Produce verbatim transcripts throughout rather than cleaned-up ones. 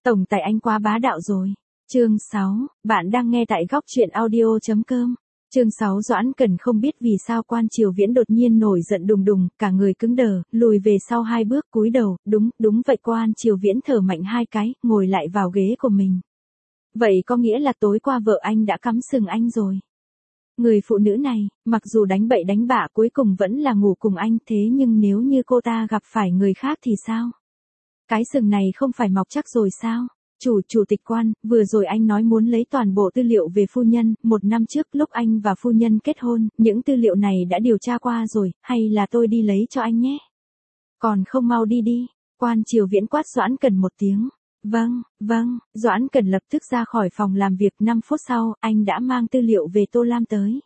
Tổng tài anh quá bá đạo rồi. Chương sáu, bạn đang nghe tại góc truyện audio chấm com. Chương sáu Doãn Cẩn không biết vì sao Quan Triều Viễn đột nhiên nổi giận đùng đùng, cả người cứng đờ, lùi về sau hai bước cúi đầu, đúng, đúng vậy Quan Triều Viễn thở mạnh hai cái, ngồi lại vào ghế của mình. Vậy có nghĩa là tối qua vợ anh đã cắm sừng anh rồi. Người phụ nữ này, mặc dù đánh bậy đánh bạ cuối cùng vẫn là ngủ cùng anh, thế nhưng nếu như cô ta gặp phải người khác thì sao? Cái sừng này không phải mọc chắc rồi sao? Chủ, chủ tịch Quan, vừa rồi anh nói muốn lấy toàn bộ tư liệu về phu nhân, một năm trước lúc anh và phu nhân kết hôn, những tư liệu này đã điều tra qua rồi, hay là tôi đi lấy cho anh nhé? Còn không mau đi đi, Quan Triều Viễn quát Doãn Cẩn một tiếng. Vâng, vâng, Doãn Cẩn lập tức ra khỏi phòng làm việc, năm phút sau, anh đã mang tư liệu về Tô Lam tới.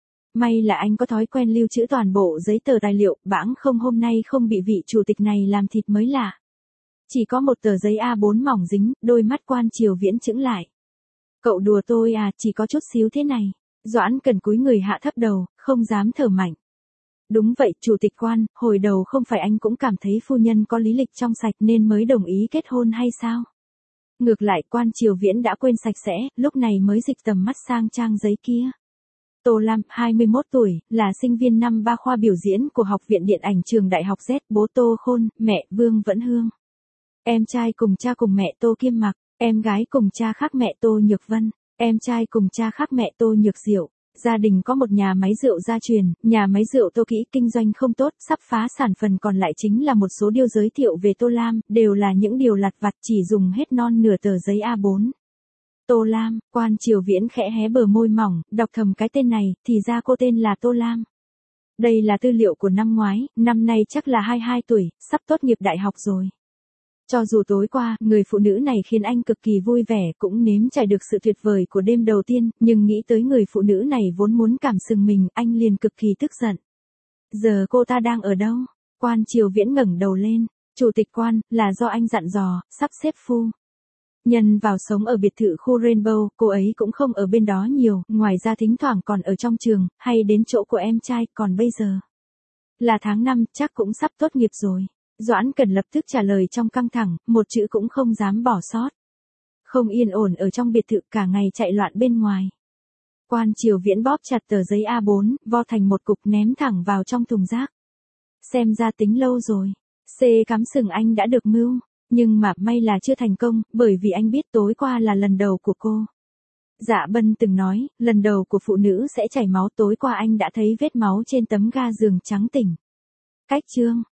May là anh có thói quen lưu trữ toàn bộ giấy tờ tài liệu, bẵng không hôm nay không bị vị chủ tịch này làm thịt mới lạ. Chỉ có một tờ giấy A bốn mỏng dính, đôi mắt Quan Triều Viễn chững lại. Cậu đùa tôi à, chỉ có chút xíu thế này. Doãn Cẩn cúi người hạ thấp đầu, không dám thở mạnh. Đúng vậy, chủ tịch Quan, hồi đầu không phải anh cũng cảm thấy phu nhân có lý lịch trong sạch nên mới đồng ý kết hôn hay sao? Ngược lại Quan Triều Viễn đã quên sạch sẽ, lúc này mới dịch tầm mắt sang trang giấy kia. Tô Lam, hai mươi mốt tuổi, là sinh viên năm ba khoa biểu diễn của Học viện Điện ảnh Trường Đại học Z, bố Tô Khôn, mẹ Vương Vẫn Hương. Em trai cùng cha cùng mẹ Tô Kiêm Mặc, em gái cùng cha khác mẹ Tô Nhược Vân, em trai cùng cha khác mẹ Tô Nhược Diệu. Gia đình có một nhà máy rượu gia truyền, nhà máy rượu Tô Kỹ kinh doanh không tốt, sắp phá sản, phần còn lại chính là một số điều giới thiệu về Tô Lam, đều là những điều lặt vặt chỉ dùng hết non nửa tờ giấy A bốn. Tô Lam, Quan Triều Viễn khẽ hé bờ môi mỏng, đọc thầm cái tên này, thì ra cô tên là Tô Lam. Đây là tư liệu của năm ngoái, năm nay chắc là hai mươi hai tuổi, sắp tốt nghiệp đại học rồi. Cho dù tối qua, người phụ nữ này khiến anh cực kỳ vui vẻ, cũng nếm trải được sự tuyệt vời của đêm đầu tiên, nhưng nghĩ tới người phụ nữ này vốn muốn cảm sừng mình, anh liền cực kỳ tức giận. Giờ cô ta đang ở đâu? Quan Triều Viễn ngẩng đầu lên. Chủ tịch Quan, là do anh dặn dò, sắp xếp phu nhân vào sống ở biệt thự khu Rainbow, cô ấy cũng không ở bên đó nhiều, ngoài ra thỉnh thoảng còn ở trong trường, hay đến chỗ của em trai, còn bây giờ là tháng năm, chắc cũng sắp tốt nghiệp rồi. Doãn Cẩn lập tức trả lời trong căng thẳng, một chữ cũng không dám bỏ sót. Không yên ổn ở trong biệt thự, cả ngày chạy loạn bên ngoài. Quan Triều Viễn bóp chặt tờ giấy A bốn, vo thành một cục ném thẳng vào trong thùng rác. Xem ra tính lâu rồi. C cắm sừng anh đã được mưu, nhưng mà may là chưa thành công, bởi vì anh biết tối qua là lần đầu của cô. Dạ Bân từng nói, lần đầu của phụ nữ sẽ chảy máu, tối qua anh đã thấy vết máu trên tấm ga giường trắng tỉnh. Cách chương